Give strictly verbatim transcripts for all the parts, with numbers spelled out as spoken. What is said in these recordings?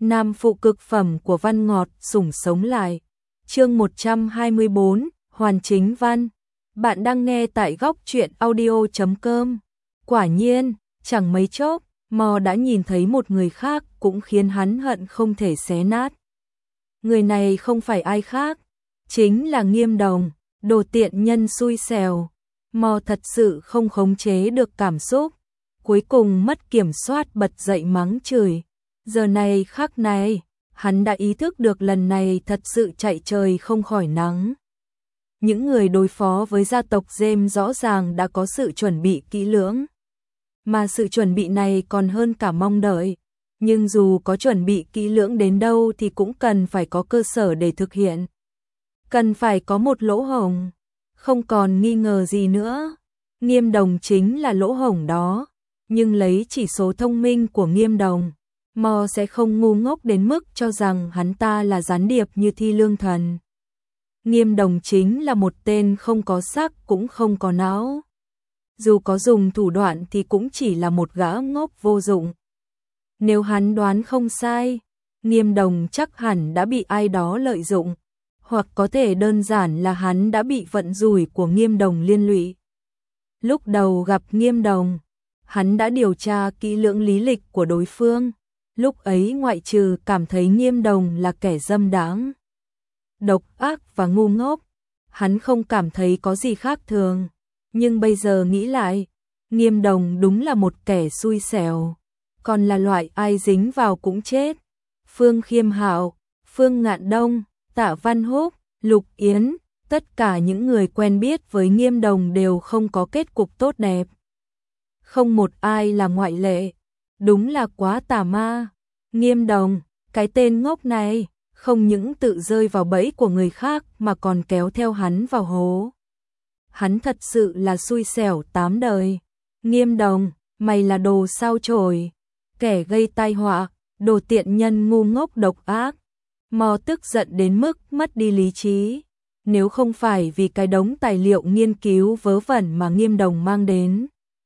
nam phụ cực phẩm của văn ngọt sủng sống lại. Chương một trăm hai mươi bốn, Hoàn Chính Văn. Bạn đang nghe tại góc truyện audio chấm com. Quả nhiên, chẳng mấy chốc, Mo đã nhìn thấy một người khác cũng khiến hắn hận không thể xé nát. Người này không phải ai khác, chính là Nghiêm Đồng, đồ tiện nhân xui xẻo. Mo thật sự không khống chế được cảm xúc, cuối cùng mất kiểm soát bật dậy mắng chửi. Giờ này khắc này, hắn đã ý thức được lần này thật sự chạy trời không khỏi nắng. Những người đối phó với gia tộc James rõ ràng đã có sự chuẩn bị kỹ lưỡng. Mà sự chuẩn bị này còn hơn cả mong đợi. Nhưng dù có chuẩn bị kỹ lưỡng đến đâu thì cũng cần phải có cơ sở để thực hiện. Cần phải có một lỗ hổng. Không còn nghi ngờ gì nữa. Nghiêm Đồng chính là lỗ hổng đó. Nhưng lấy chỉ số thông minh của Nghiêm Đồng, Mo sẽ không ngu ngốc đến mức cho rằng hắn ta là gián điệp như Thi Lương Thần. Nghiêm Đồng chính là một tên không có xác cũng không có não. Dù có dùng thủ đoạn thì cũng chỉ là một gã ngốc vô dụng. Nếu hắn đoán không sai, Nghiêm Đồng chắc hẳn đã bị ai đó lợi dụng, hoặc có thể đơn giản là hắn đã bị vận rủi của Nghiêm Đồng liên lụy. Lúc đầu gặp Nghiêm Đồng, hắn đã điều tra kỹ lưỡng lý lịch của đối phương. Lúc ấy ngoại trừ cảm thấy Nghiêm Đồng là kẻ dâm đáng, độc ác và ngu ngốc, hắn không cảm thấy có gì khác thường. Nhưng bây giờ nghĩ lại, Nghiêm Đồng đúng là một kẻ xui xẻo, còn là loại ai dính vào cũng chết. Phương Khiêm Hạo, Phương Ngạn Đông, Tạ Văn Húc, Lục Yến, tất cả những người quen biết với Nghiêm Đồng đều không có kết cục tốt đẹp. Không một ai là ngoại lệ. Đúng là quá tà ma. Nghiêm Đồng, cái tên ngốc này, không những tự rơi vào bẫy của người khác mà còn kéo theo hắn vào hố. Hắn thật sự là xui xẻo tám đời. Nghiêm Đồng, mày là đồ sao chổi, kẻ gây tai họa, đồ tiện nhân ngu ngốc độc ác. Mo tức giận đến mức mất đi lý trí. Nếu không phải vì cái đống tài liệu nghiên cứu vớ vẩn mà Nghiêm Đồng mang đến,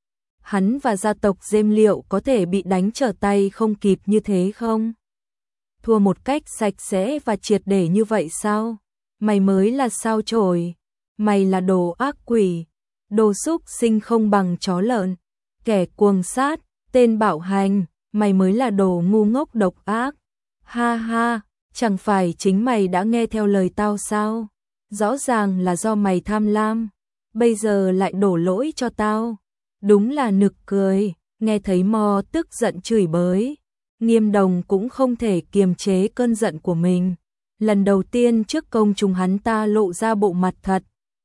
hắn và gia tộc James liệu có thể bị đánh trở tay không kịp như thế không? Thua một cách sạch sẽ và triệt để như vậy sao? Mày mới là sao chổi, mày là đồ ác quỷ, đồ súc sinh không bằng chó lợn, kẻ cuồng sát, tên bạo hành, mày mới là đồ ngu ngốc độc ác. Ha ha, chẳng phải chính mày đã nghe theo lời tao sao? Rõ ràng là do mày tham lam, bây giờ lại đổ lỗi cho tao. Đúng là nực cười. Nghe thấy Mo tức giận chửi bới, Nghiêm Đồng cũng không thể kiềm chế cơn giận của mình. Lần đầu tiên trước công chúng hắn ta lộ ra bộ mặt thật.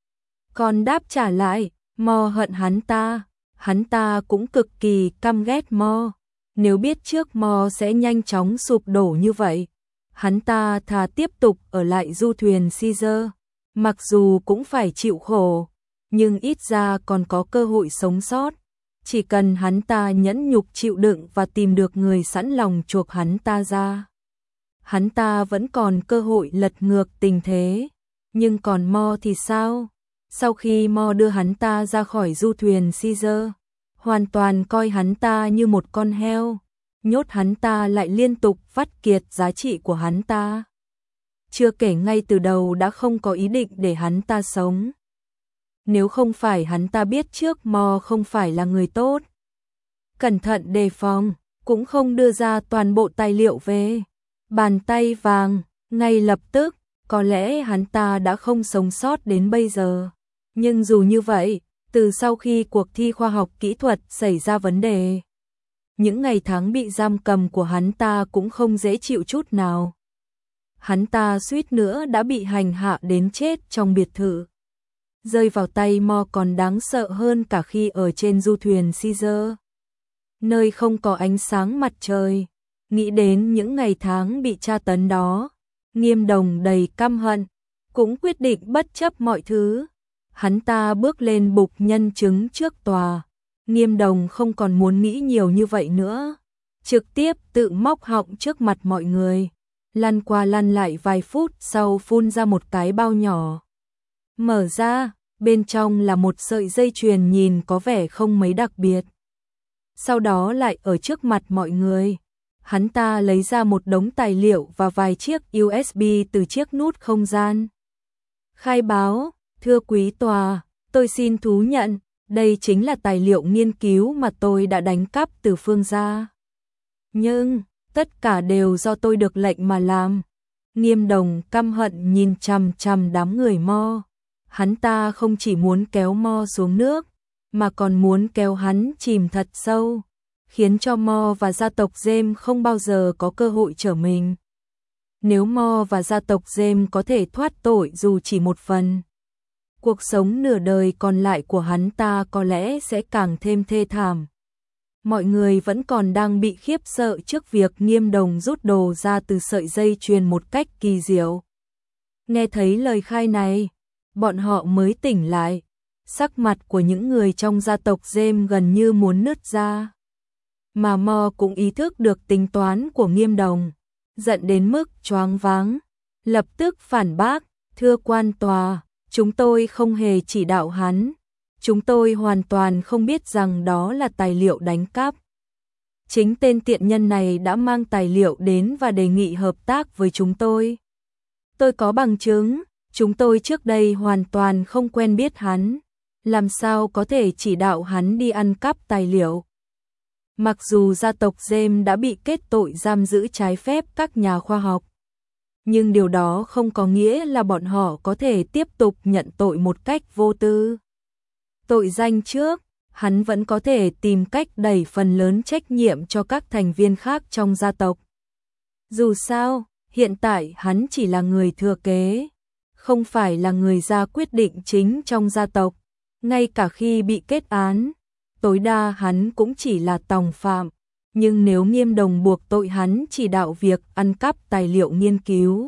Còn đáp trả lại, Mo hận hắn ta. Hắn ta cũng cực kỳ căm ghét Mo. Nếu biết trước Mo sẽ nhanh chóng sụp đổ như vậy, hắn ta thà tiếp tục ở lại du thuyền Caesar. Mặc dù cũng phải chịu khổ, nhưng ít ra còn có cơ hội sống sót. Chỉ cần hắn ta nhẫn nhục chịu đựng và tìm được người sẵn lòng chuộc hắn ta ra, hắn ta vẫn còn cơ hội lật ngược tình thế. Nhưng còn Mo thì sao? Sau khi Mo đưa hắn ta ra khỏi du thuyền Caesar, hoàn toàn coi hắn ta như một con heo, nhốt hắn ta lại liên tục vắt kiệt giá trị của hắn ta. Chưa kể ngay từ đầu đã không có ý định để hắn ta sống. Nếu không phải hắn ta biết trước Mo không phải là người tốt, cẩn thận đề phòng, cũng không đưa ra toàn bộ tài liệu về bàn tay vàng ngay lập tức, có lẽ hắn ta đã không sống sót đến bây giờ. Nhưng dù như vậy, từ sau khi cuộc thi khoa học kỹ thuật xảy ra vấn đề, những ngày tháng bị giam cầm của hắn ta cũng không dễ chịu chút nào. Hắn ta suýt nữa đã bị hành hạ đến chết trong biệt thự. Rơi vào tay Mo còn đáng sợ hơn cả khi ở trên du thuyền Caesar, nơi không có ánh sáng mặt trời. Nghĩ đến những ngày tháng bị tra tấn đó, Nghiêm Đồng đầy căm hận, cũng quyết định bất chấp mọi thứ. Hắn ta bước lên bục nhân chứng trước tòa. Nghiêm Đồng không còn muốn nghĩ nhiều như vậy nữa, trực tiếp tự móc họng trước mặt mọi người, lăn qua lăn lại vài phút sau phun ra một cái bao nhỏ. Mở ra, bên trong là một sợi dây chuyền nhìn có vẻ không mấy đặc biệt. Sau đó lại ở trước mặt mọi người, Hắn ta lấy ra một đống tài liệu và vài chiếc u ét bê từ chiếc nút không gian. Khai báo, thưa quý tòa, tôi xin thú nhận, đây chính là tài liệu nghiên cứu mà tôi đã đánh cắp từ Phương gia. Nhưng, tất cả đều do tôi được lệnh mà làm. Nghiêm Đồng căm hận nhìn chằm chằm đám người Mo. Hắn ta không chỉ muốn kéo Mo xuống nước, mà còn muốn kéo hắn chìm thật sâu, khiến cho Mo và gia tộc James không bao giờ có cơ hội trở mình. Nếu Mo và gia tộc James có thể thoát tội dù chỉ một phần, cuộc sống nửa đời còn lại của hắn ta có lẽ sẽ càng thêm thê thảm. Mọi người vẫn còn đang bị khiếp sợ trước việc Nghiêm Đồng rút đồ ra từ sợi dây chuyền một cách kỳ diệu. Nghe thấy lời khai này, bọn họ mới tỉnh lại. Sắc mặt của những người trong gia tộc James gần như muốn nứt ra. Mà Mo cũng ý thức được tính toán của Nghiêm Đồng, giận đến mức choáng váng, lập tức phản bác, thưa quan tòa, chúng tôi không hề chỉ đạo hắn, chúng tôi hoàn toàn không biết rằng đó là tài liệu đánh cắp. Chính tên tiện nhân này đã mang tài liệu đến và đề nghị hợp tác với chúng tôi. Tôi có bằng chứng, chúng tôi trước đây hoàn toàn không quen biết hắn, làm sao có thể chỉ đạo hắn đi ăn cắp tài liệu. Mặc dù gia tộc James đã bị kết tội giam giữ trái phép các nhà khoa học, nhưng điều đó không có nghĩa là bọn họ có thể tiếp tục nhận tội một cách vô tư. Tội danh trước, hắn vẫn có thể tìm cách đẩy phần lớn trách nhiệm cho các thành viên khác trong gia tộc. Dù sao, hiện tại hắn chỉ là người thừa kế, không phải là người ra quyết định chính trong gia tộc. Ngay cả khi bị kết án, tối đa hắn cũng chỉ là tòng phạm. Nhưng nếu Nghiêm Đồng buộc tội hắn chỉ đạo việc ăn cắp tài liệu nghiên cứu,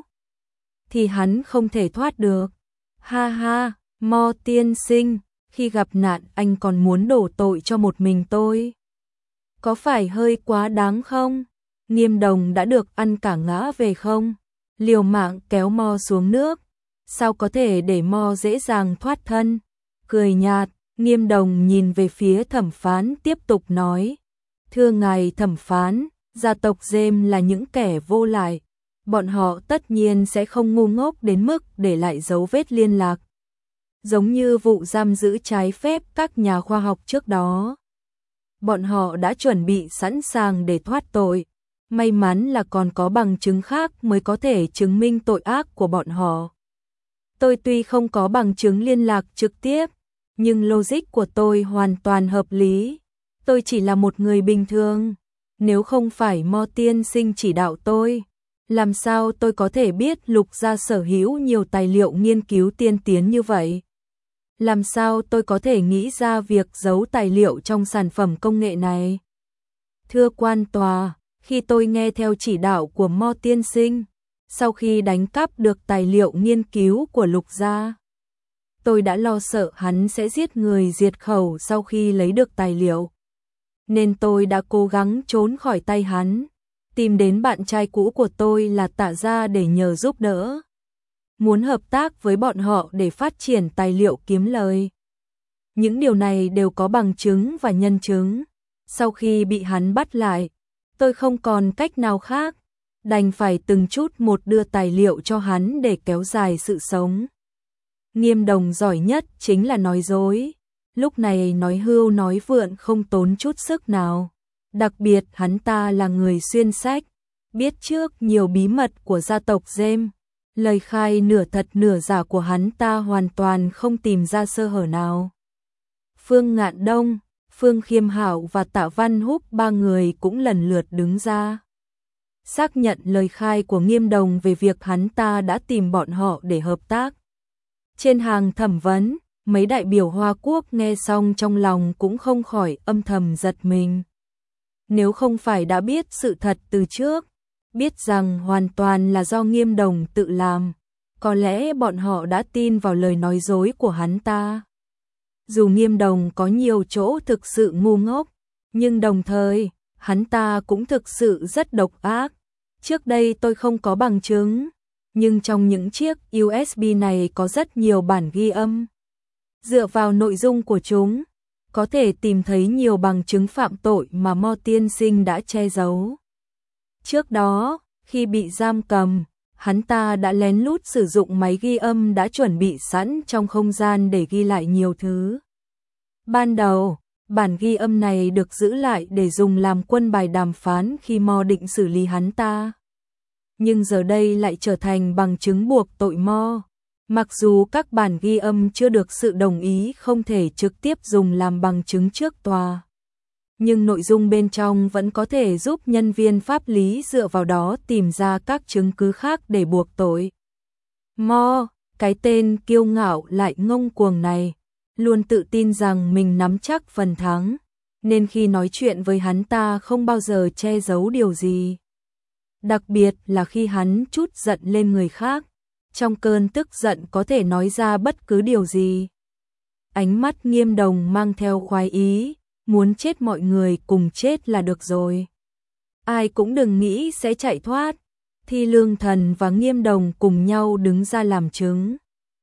thì hắn không thể thoát được. Ha ha, Mo tiên sinh, khi gặp nạn anh còn muốn đổ tội cho một mình tôi. Có phải hơi quá đáng không? Nghiêm Đồng đã được ăn cả ngã về không? Liều mạng kéo Mo xuống nước, sao có thể để Mo dễ dàng thoát thân? Cười nhạt, Nghiêm Đồng nhìn về phía thẩm phán tiếp tục nói, thưa ngài thẩm phán, gia tộc James là những kẻ vô lại, bọn họ tất nhiên sẽ không ngu ngốc đến mức để lại dấu vết liên lạc. Giống như vụ giam giữ trái phép các nhà khoa học trước đó. Bọn họ đã chuẩn bị sẵn sàng để thoát tội, may mắn là còn có bằng chứng khác mới có thể chứng minh tội ác của bọn họ. Tôi tuy không có bằng chứng liên lạc trực tiếp, nhưng logic của tôi hoàn toàn hợp lý. Tôi chỉ là một người bình thường. Nếu không phải Mo tiên sinh chỉ đạo tôi, làm sao tôi có thể biết Lục gia sở hữu nhiều tài liệu nghiên cứu tiên tiến như vậy? Làm sao tôi có thể nghĩ ra việc giấu tài liệu trong sản phẩm công nghệ này? Thưa quan tòa, khi tôi nghe theo chỉ đạo của Mo tiên sinh, sau khi đánh cắp được tài liệu nghiên cứu của Lục gia, tôi đã lo sợ hắn sẽ giết người diệt khẩu sau khi lấy được tài liệu. Nên tôi đã cố gắng trốn khỏi tay hắn, tìm đến bạn trai cũ của tôi là Tạ Gia để nhờ giúp đỡ. Muốn hợp tác với bọn họ để phát triển tài liệu kiếm lời. Những điều này đều có bằng chứng và nhân chứng. Sau khi bị hắn bắt lại, tôi không còn cách nào khác, đành phải từng chút một đưa tài liệu cho hắn để kéo dài sự sống. Nghiêm Đồng giỏi nhất chính là nói dối. Lúc này nói hưu nói vượn không tốn chút sức nào. Đặc biệt hắn ta là người xuyên sách, biết trước nhiều bí mật của gia tộc James. Lời khai nửa thật nửa giả của hắn ta hoàn toàn không tìm ra sơ hở nào. Phương Ngạn Đông, Phương Khiêm Hảo và Tạ Văn Húc ba người cũng lần lượt đứng ra, xác nhận lời khai của Nghiêm Đồng về việc hắn ta đã tìm bọn họ để hợp tác. Trên hàng thẩm vấn, mấy đại biểu Hoa Quốc nghe xong trong lòng cũng không khỏi âm thầm giật mình. Nếu không phải đã biết sự thật từ trước, biết rằng hoàn toàn là do Nghiêm Đồng tự làm, có lẽ bọn họ đã tin vào lời nói dối của hắn ta. Dù Nghiêm Đồng có nhiều chỗ thực sự ngu ngốc, nhưng đồng thời, hắn ta cũng thực sự rất độc ác. Trước đây tôi không có bằng chứng, nhưng trong những chiếc u ét bê này có rất nhiều bản ghi âm. Dựa vào nội dung của chúng, có thể tìm thấy nhiều bằng chứng phạm tội mà Mo tiên sinh đã che giấu. Trước đó, khi bị giam cầm, hắn ta đã lén lút sử dụng máy ghi âm đã chuẩn bị sẵn trong không gian để ghi lại nhiều thứ. Ban đầu, bản ghi âm này được giữ lại để dùng làm quân bài đàm phán khi Mo định xử lý hắn ta. Nhưng giờ đây lại trở thành bằng chứng buộc tội Mo. Mặc dù các bản ghi âm chưa được sự đồng ý không thể trực tiếp dùng làm bằng chứng trước tòa, nhưng nội dung bên trong vẫn có thể giúp nhân viên pháp lý dựa vào đó tìm ra các chứng cứ khác để buộc tội. Mo, cái tên kiêu ngạo lại ngông cuồng này, luôn tự tin rằng mình nắm chắc phần thắng, nên khi nói chuyện với hắn ta không bao giờ che giấu điều gì. Đặc biệt là khi hắn trút giận lên người khác, trong cơn tức giận có thể nói ra bất cứ điều gì. Ánh mắt Nghiêm Đồng mang theo khoái ý, muốn chết mọi người cùng chết là được rồi. Ai cũng đừng nghĩ sẽ chạy thoát. Thi Lương Thần và Nghiêm Đồng cùng nhau đứng ra làm chứng,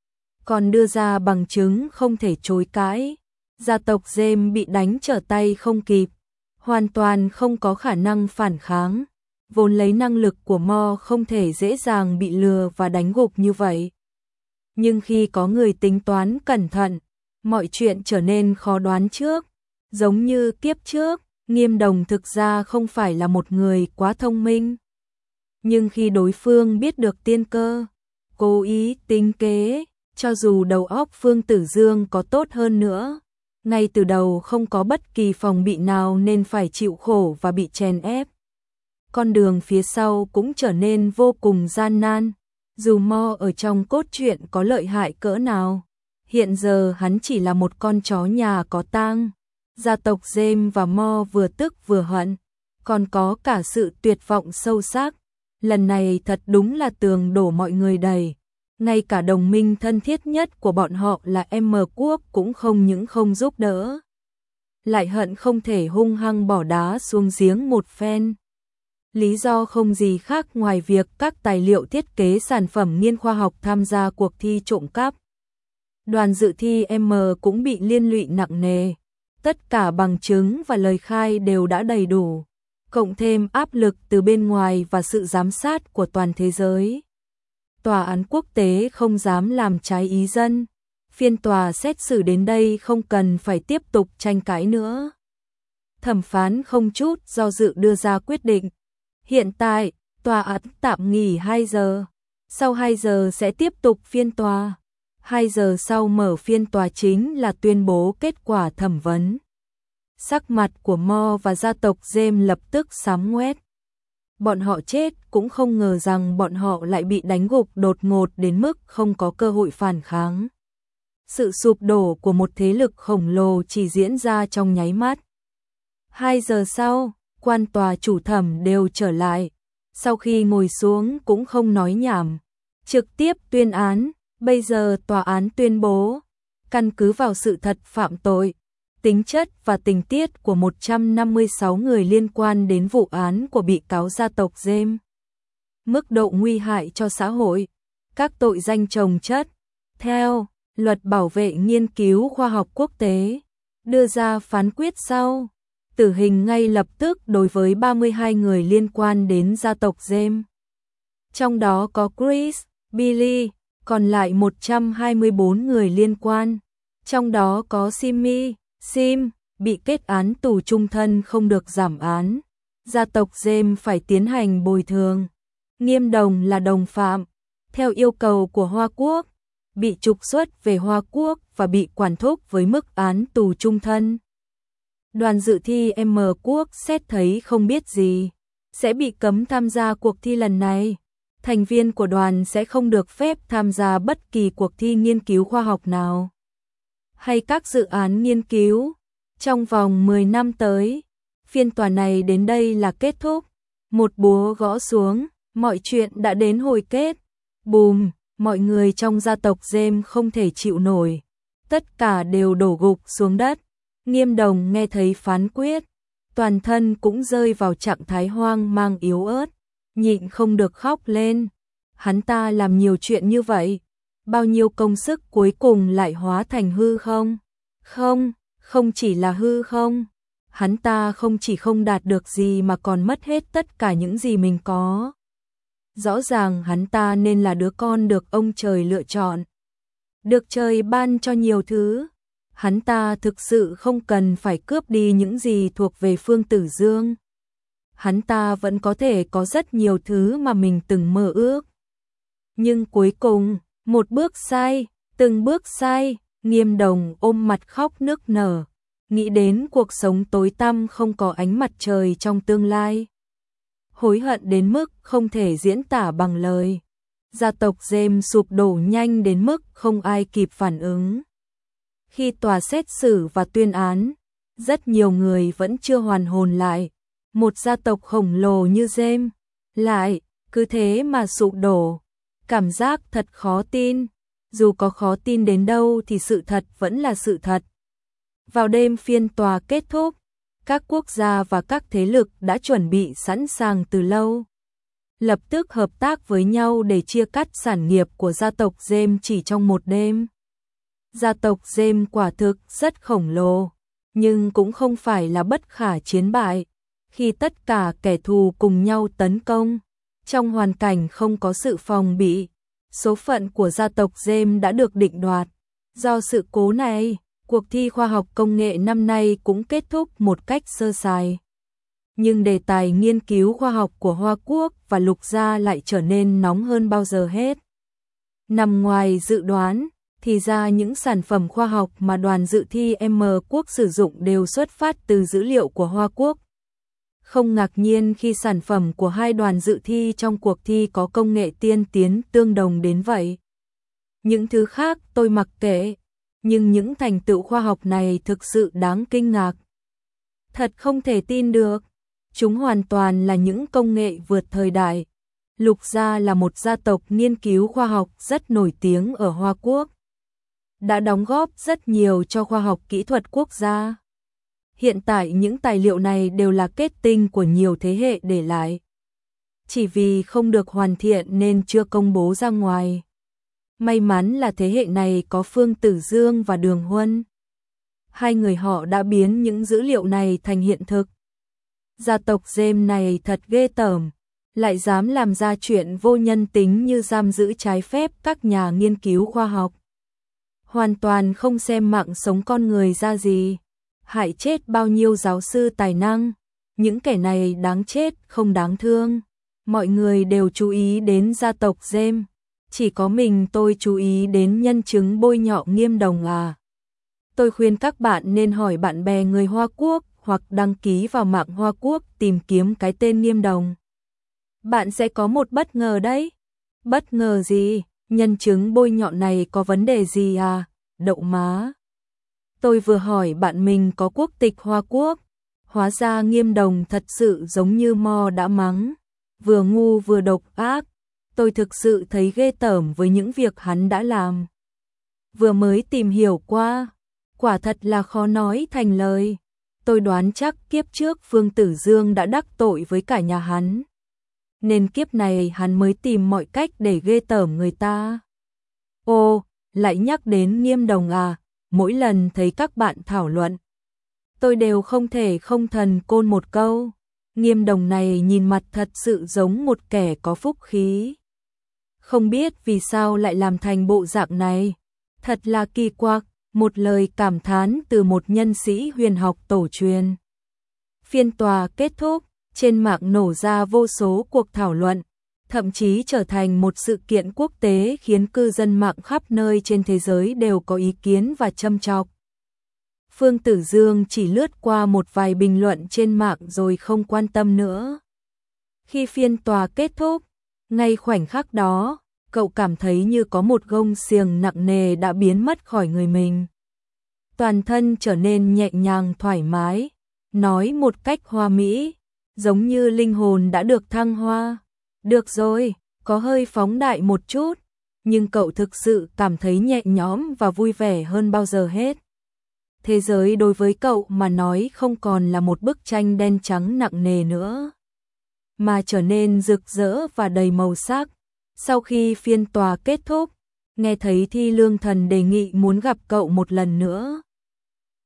còn đưa ra bằng chứng không thể chối cãi. Gia tộc James bị đánh trở tay không kịp, hoàn toàn không có khả năng phản kháng. Vốn lấy năng lực của Mo không thể dễ dàng bị lừa và đánh gục như vậy. Nhưng khi có người tính toán cẩn thận, mọi chuyện trở nên khó đoán trước. Giống như kiếp trước, Nghiêm Đồng thực ra không phải là một người quá thông minh. Nhưng khi đối phương biết được tiên cơ, cố ý tính kế, cho dù đầu óc Phương Tử Dương có tốt hơn nữa, ngay từ đầu không có bất kỳ phòng bị nào nên phải chịu khổ và bị chèn ép. Con đường phía sau cũng trở nên vô cùng gian nan. Dù Mo ở trong cốt truyện có lợi hại cỡ nào, hiện giờ hắn chỉ là một con chó nhà có tang. Gia tộc James và Mo vừa tức vừa hận, còn có cả sự tuyệt vọng sâu sắc. Lần này thật đúng là tường đổ mọi người đầy. Ngay cả đồng minh thân thiết nhất của bọn họ là M Quốc cũng không những không giúp đỡ, lại hận không thể hung hăng bỏ đá xuống giếng một phen. Lý do không gì khác ngoài việc các tài liệu thiết kế sản phẩm nghiên khoa học tham gia cuộc thi trộm cắp. Đoàn dự thi M cũng bị liên lụy nặng nề. Tất cả bằng chứng và lời khai đều đã đầy đủ, cộng thêm áp lực từ bên ngoài và sự giám sát của toàn thế giới. Tòa án quốc tế không dám làm trái ý dân. Phiên tòa xét xử đến đây không cần phải tiếp tục tranh cãi nữa. Thẩm phán không chút do dự đưa ra quyết định. Hiện tại, tòa án tạm nghỉ hai giờ. Sau hai giờ sẽ tiếp tục phiên tòa. hai giờ sau mở phiên tòa chính là tuyên bố kết quả thẩm vấn. Sắc mặt của Mo và gia tộc James lập tức xám ngoét. Bọn họ chết cũng không ngờ rằng bọn họ lại bị đánh gục đột ngột đến mức không có cơ hội phản kháng. Sự sụp đổ của một thế lực khổng lồ chỉ diễn ra trong nháy mắt. Hai giờ sau, quan tòa chủ thẩm đều trở lại. Sau khi ngồi xuống cũng không nói nhảm, trực tiếp tuyên án. Bây giờ tòa án tuyên bố, căn cứ vào sự thật phạm tội, tính chất và tình tiết của một trăm năm mươi sáu người liên quan đến vụ án của bị cáo gia tộc James, mức độ nguy hại cho xã hội, các tội danh chồng chất, theo luật bảo vệ nghiên cứu khoa học quốc tế, đưa ra phán quyết sau, tử hình ngay lập tức đối với ba mươi hai người liên quan đến gia tộc James. Trong đó có Chris, Billy, còn lại một trăm hai mươi bốn người liên quan, trong đó có Simmy, Sim, bị kết án tù chung thân không được giảm án. Gia tộc James phải tiến hành bồi thường. Nghiêm Đồng là đồng phạm, theo yêu cầu của Hoa Quốc, bị trục xuất về Hoa Quốc và bị quản thúc với mức án tù chung thân. Đoàn dự thi M Quốc xét thấy không biết gì, sẽ bị cấm tham gia cuộc thi lần này. Thành viên của đoàn sẽ không được phép tham gia bất kỳ cuộc thi nghiên cứu khoa học nào hay các dự án nghiên cứu trong vòng mười năm tới. Phiên tòa này đến đây là kết thúc. Một búa gõ xuống, mọi chuyện đã đến hồi kết. Bùm, mọi người trong gia tộc James không thể chịu nổi, tất cả đều đổ gục xuống đất. Nghiêm Đồng nghe thấy phán quyết, toàn thân cũng rơi vào trạng thái hoang mang yếu ớt, nhịn không được khóc lên. Hắn ta làm nhiều chuyện như vậy, bao nhiêu công sức cuối cùng lại hóa thành hư không? Không, không chỉ là hư không, hắn ta không chỉ không đạt được gì mà còn mất hết tất cả những gì mình có. Rõ ràng hắn ta nên là đứa con được ông trời lựa chọn, được trời ban cho nhiều thứ. Hắn ta thực sự không cần phải cướp đi những gì thuộc về Phương Tử Dương. Hắn ta vẫn có thể có rất nhiều thứ mà mình từng mơ ước. Nhưng cuối cùng, một bước sai, từng bước sai, Nghiêm Đồng ôm mặt khóc nức nở, nghĩ đến cuộc sống tối tăm không có ánh mặt trời trong tương lai. Hối hận đến mức không thể diễn tả bằng lời. Gia tộc James sụp đổ nhanh đến mức không ai kịp phản ứng. Khi tòa xét xử và tuyên án, rất nhiều người vẫn chưa hoàn hồn lại. Một gia tộc khổng lồ như James, lại, cứ thế mà sụp đổ. Cảm giác thật khó tin. Dù có khó tin đến đâu thì sự thật vẫn là sự thật. Vào đêm phiên tòa kết thúc, các quốc gia và các thế lực đã chuẩn bị sẵn sàng từ lâu. Lập tức hợp tác với nhau để chia cắt sản nghiệp của gia tộc James chỉ trong một đêm. Gia tộc James quả thực rất khổng lồ, nhưng cũng không phải là bất khả chiến bại. Khi tất cả kẻ thù cùng nhau tấn công, trong hoàn cảnh không có sự phòng bị, số phận của gia tộc James đã được định đoạt. Do sự cố này, cuộc thi khoa học công nghệ năm nay cũng kết thúc một cách sơ sài. Nhưng đề tài nghiên cứu khoa học của Hoa Quốc và Lục Gia lại trở nên nóng hơn bao giờ hết. Nằm ngoài dự đoán, thì ra những sản phẩm khoa học mà đoàn dự thi M Quốc sử dụng đều xuất phát từ dữ liệu của Hoa Quốc. Không ngạc nhiên khi sản phẩm của hai đoàn dự thi trong cuộc thi có công nghệ tiên tiến tương đồng đến vậy. Những thứ khác tôi mặc kệ, nhưng những thành tựu khoa học này thực sự đáng kinh ngạc. Thật không thể tin được, chúng hoàn toàn là những công nghệ vượt thời đại. Lục Gia là một gia tộc nghiên cứu khoa học rất nổi tiếng ở Hoa Quốc, đã đóng góp rất nhiều cho khoa học kỹ thuật quốc gia. Hiện tại những tài liệu này đều là kết tinh của nhiều thế hệ để lại. Chỉ vì không được hoàn thiện nên chưa công bố ra ngoài. May mắn là thế hệ này có Phương Tử Dương và Đường Huân. Hai người họ đã biến những dữ liệu này thành hiện thực. Gia tộc James này thật ghê tởm, lại dám làm ra chuyện vô nhân tính như giam giữ trái phép các nhà nghiên cứu khoa học. Hoàn toàn không xem mạng sống con người ra gì, hại chết bao nhiêu giáo sư tài năng. Những kẻ này đáng chết không đáng thương. Mọi người đều chú ý đến gia tộc James, chỉ có mình tôi chú ý đến nhân chứng bôi nhọ Nghiêm Đồng à. Tôi khuyên các bạn nên hỏi bạn bè người Hoa Quốc hoặc đăng ký vào mạng Hoa Quốc tìm kiếm cái tên Nghiêm Đồng. Bạn sẽ có một bất ngờ đấy. Bất ngờ gì? Nhân chứng bôi nhọ này có vấn đề gì à? Đậu má. Tôi vừa hỏi bạn mình có quốc tịch Hoa Quốc, hóa ra Nghiêm Đồng thật sự giống như Mo đã mắng, vừa ngu vừa độc ác. Tôi thực sự thấy ghê tởm với những việc hắn đã làm. Vừa mới tìm hiểu qua, quả thật là khó nói thành lời. Tôi đoán chắc kiếp trước Phương Tử Dương đã đắc tội với cả nhà hắn, nên kiếp này hắn mới tìm mọi cách để ghê tởm người ta. Ô, lại nhắc đến Nghiêm Đồng à, mỗi lần thấy các bạn thảo luận, tôi đều không thể không thần côn một câu. Nghiêm Đồng này nhìn mặt thật sự giống một kẻ có phúc khí. Không biết vì sao lại làm thành bộ dạng này. Thật là kỳ quặc, một lời cảm thán từ một nhân sĩ huyền học tổ truyền. Phiên tòa kết thúc, trên mạng nổ ra vô số cuộc thảo luận, thậm chí trở thành một sự kiện quốc tế khiến cư dân mạng khắp nơi trên thế giới đều có ý kiến và châm chọc. Phương Tử Dương chỉ lướt qua một vài bình luận trên mạng rồi không quan tâm nữa. Khi phiên tòa kết thúc, ngay khoảnh khắc đó, cậu cảm thấy như có một gông xiềng nặng nề đã biến mất khỏi người mình. Toàn thân trở nên nhẹ nhàng thoải mái, nói một cách hoa mỹ, giống như linh hồn đã được thăng hoa. Được rồi, có hơi phóng đại một chút, nhưng cậu thực sự cảm thấy nhẹ nhõm và vui vẻ hơn bao giờ hết. Thế giới đối với cậu mà nói không còn là một bức tranh đen trắng nặng nề nữa, mà trở nên rực rỡ và đầy màu sắc. Sau khi phiên tòa kết thúc, nghe thấy Thi Lương Thần đề nghị muốn gặp cậu một lần nữa.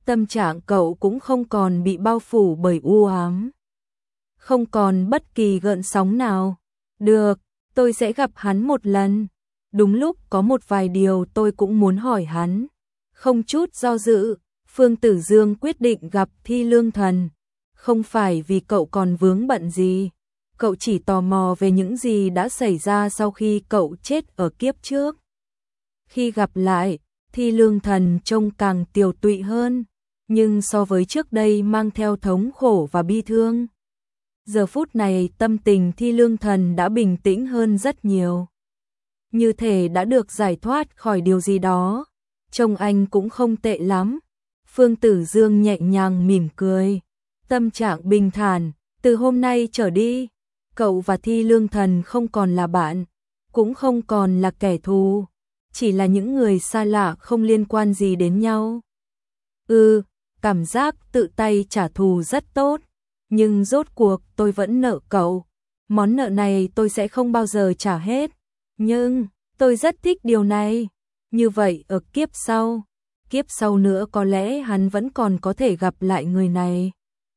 tâm trạng cậu cũng không còn bị bao phủ bởi u ám. Không còn bất kỳ gợn sóng nào. Được, tôi sẽ gặp hắn một lần. Đúng lúc có một vài điều tôi cũng muốn hỏi hắn. Không chút do dự, Phương Tử Dương quyết định gặp Thi Lương Thần. Không phải vì cậu còn vướng bận gì. Cậu chỉ tò mò về những gì đã xảy ra sau khi cậu chết ở kiếp trước. Khi gặp lại, Thi Lương Thần trông càng tiều tụy hơn, nhưng so với trước đây mang theo thống khổ và bi thương. Giờ phút này tâm tình Thi Lương Thần đã bình tĩnh hơn rất nhiều. Như thể đã được giải thoát khỏi điều gì đó. Trông anh cũng không tệ lắm. Phương Tử Dương nhẹ nhàng mỉm cười. Tâm trạng bình thản, từ hôm nay trở đi, cậu và Thi Lương Thần không còn là bạn, cũng không còn là kẻ thù, chỉ là những người xa lạ không liên quan gì đến nhau. Ừ, cảm giác tự tay trả thù rất tốt, nhưng rốt cuộc tôi vẫn nợ cậu. Món nợ này tôi sẽ không bao giờ trả hết, nhưng tôi rất thích điều này. Như vậy ở kiếp sau, kiếp sau nữa có lẽ hắn vẫn còn có thể gặp lại người này.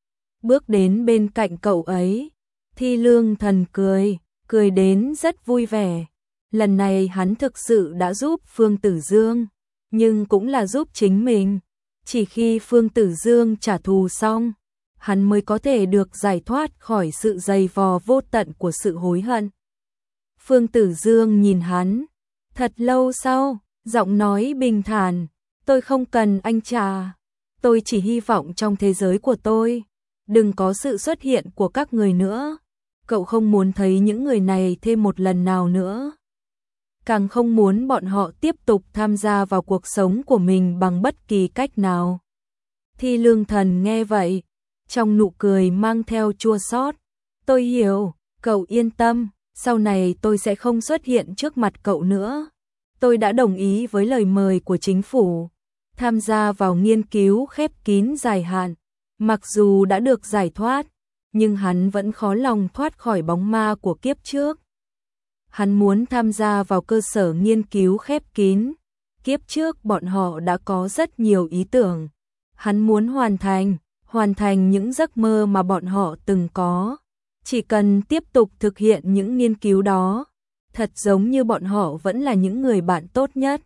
Bước đến bên cạnh cậu ấy, Thi Lương Thần cười, cười đến rất vui vẻ. Lần này hắn thực sự đã giúp Phương Tử Dương, nhưng cũng là giúp chính mình. Chỉ khi Phương Tử Dương trả thù xong, hắn mới có thể được giải thoát khỏi sự dày vò vô tận của sự hối hận. Phương Tử Dương nhìn hắn, thật lâu sau, giọng nói bình thản, tôi không cần anh trả, tôi chỉ hy vọng trong thế giới của tôi, đừng có sự xuất hiện của các người nữa. Cậu không muốn thấy những người này thêm một lần nào nữa. Càng không muốn bọn họ tiếp tục tham gia vào cuộc sống của mình bằng bất kỳ cách nào. Thi Lương Thần nghe vậy, trong nụ cười mang theo chua xót. Tôi hiểu, cậu yên tâm, sau này tôi sẽ không xuất hiện trước mặt cậu nữa. Tôi đã đồng ý với lời mời của chính phủ, tham gia vào nghiên cứu khép kín dài hạn. Mặc dù đã được giải thoát, nhưng hắn vẫn khó lòng thoát khỏi bóng ma của kiếp trước. Hắn muốn tham gia vào cơ sở nghiên cứu khép kín. Kiếp trước bọn họ đã có rất nhiều ý tưởng. Hắn muốn hoàn thành, hoàn thành những giấc mơ mà bọn họ từng có. Chỉ cần tiếp tục thực hiện những nghiên cứu đó, thật giống như bọn họ vẫn là những người bạn tốt nhất.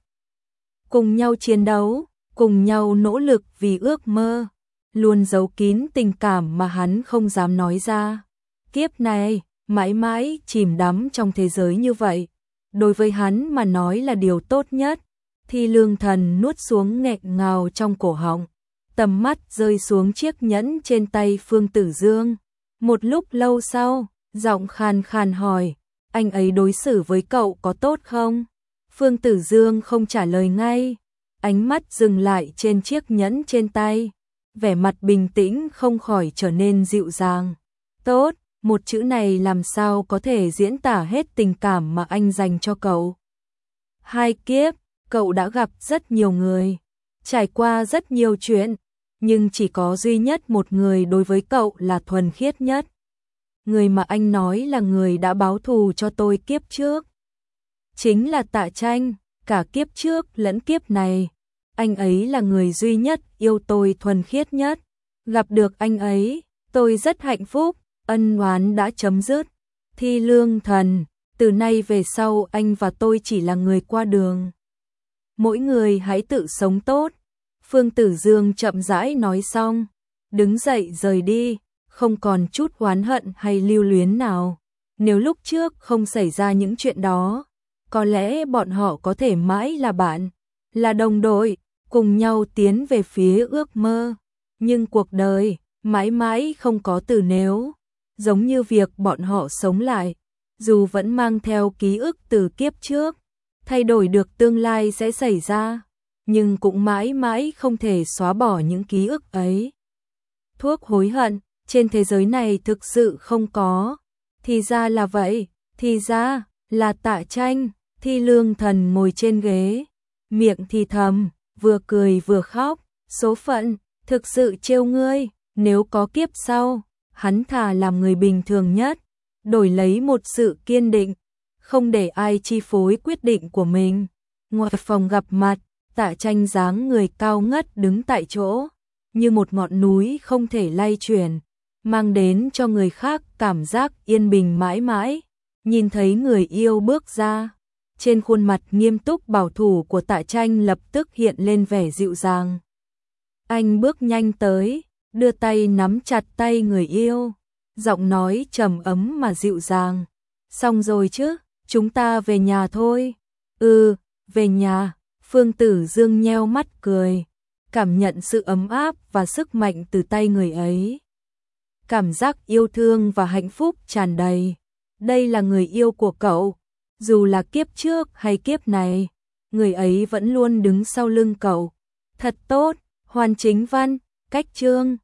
Cùng nhau chiến đấu, cùng nhau nỗ lực vì ước mơ. Luôn giấu kín tình cảm mà hắn không dám nói ra. Kiếp này, mãi mãi chìm đắm trong thế giới như vậy. Đối với hắn mà nói là điều tốt nhất. Thi Lương Thần nuốt xuống nghẹn ngào trong cổ họng. Tầm mắt rơi xuống chiếc nhẫn trên tay Phương Tử Dương. Một lúc lâu sau, giọng khàn khàn hỏi, anh ấy đối xử với cậu có tốt không? Phương Tử Dương không trả lời ngay. Ánh mắt dừng lại trên chiếc nhẫn trên tay. Vẻ mặt bình tĩnh không khỏi trở nên dịu dàng. Tốt, một chữ này làm sao có thể diễn tả hết tình cảm mà anh dành cho cậu. Hai kiếp, cậu đã gặp rất nhiều người, trải qua rất nhiều chuyện, nhưng chỉ có duy nhất một người đối với cậu là thuần khiết nhất. Người mà anh nói là người đã báo thù cho tôi kiếp trước. Chính là Tạ Tranh, cả kiếp trước lẫn kiếp này. Anh ấy là người duy nhất yêu tôi thuần khiết nhất. Gặp được anh ấy, tôi rất hạnh phúc, ân oán đã chấm dứt. Thi Lương Thần, từ nay về sau anh và tôi chỉ là người qua đường. Mỗi người hãy tự sống tốt. Phương Tử Dương chậm rãi nói xong, đứng dậy rời đi, không còn chút oán hận hay lưu luyến nào. Nếu lúc trước không xảy ra những chuyện đó, có lẽ bọn họ có thể mãi là bạn, là đồng đội, cùng nhau tiến về phía ước mơ. Nhưng cuộc đời, mãi mãi không có từ nếu. Giống như việc bọn họ sống lại, dù vẫn mang theo ký ức từ kiếp trước, thay đổi được tương lai sẽ xảy ra, nhưng cũng mãi mãi không thể xóa bỏ những ký ức ấy. Thuốc hối hận, trên thế giới này thực sự không có. Thì ra là vậy, thì ra là Tạ Tranh. Thi Lương Thần ngồi trên ghế, miệng thì thầm, vừa cười vừa khóc. Số phận, thực sự trêu ngươi, nếu có kiếp sau, hắn thà làm người bình thường nhất, đổi lấy một sự kiên định, không để ai chi phối quyết định của mình. Ngoài phòng gặp mặt, Tạ Tranh dáng người cao ngất đứng tại chỗ, như một ngọn núi không thể lay chuyển, mang đến cho người khác cảm giác yên bình mãi mãi. Nhìn thấy người yêu bước ra, trên khuôn mặt nghiêm túc bảo thủ của Tạ Tranh lập tức hiện lên vẻ dịu dàng. Anh bước nhanh tới, đưa tay nắm chặt tay người yêu, giọng nói trầm ấm mà dịu dàng. Xong rồi chứ, chúng ta về nhà thôi. Ừ, về nhà. Phương Tử Dương nheo mắt cười, cảm nhận sự ấm áp và sức mạnh từ tay người ấy. Cảm giác yêu thương và hạnh phúc tràn đầy. Đây là người yêu của cậu, dù là kiếp trước hay kiếp này, người ấy vẫn luôn đứng sau lưng cậu. Thật tốt. Hoàn Chính Văn, cách chương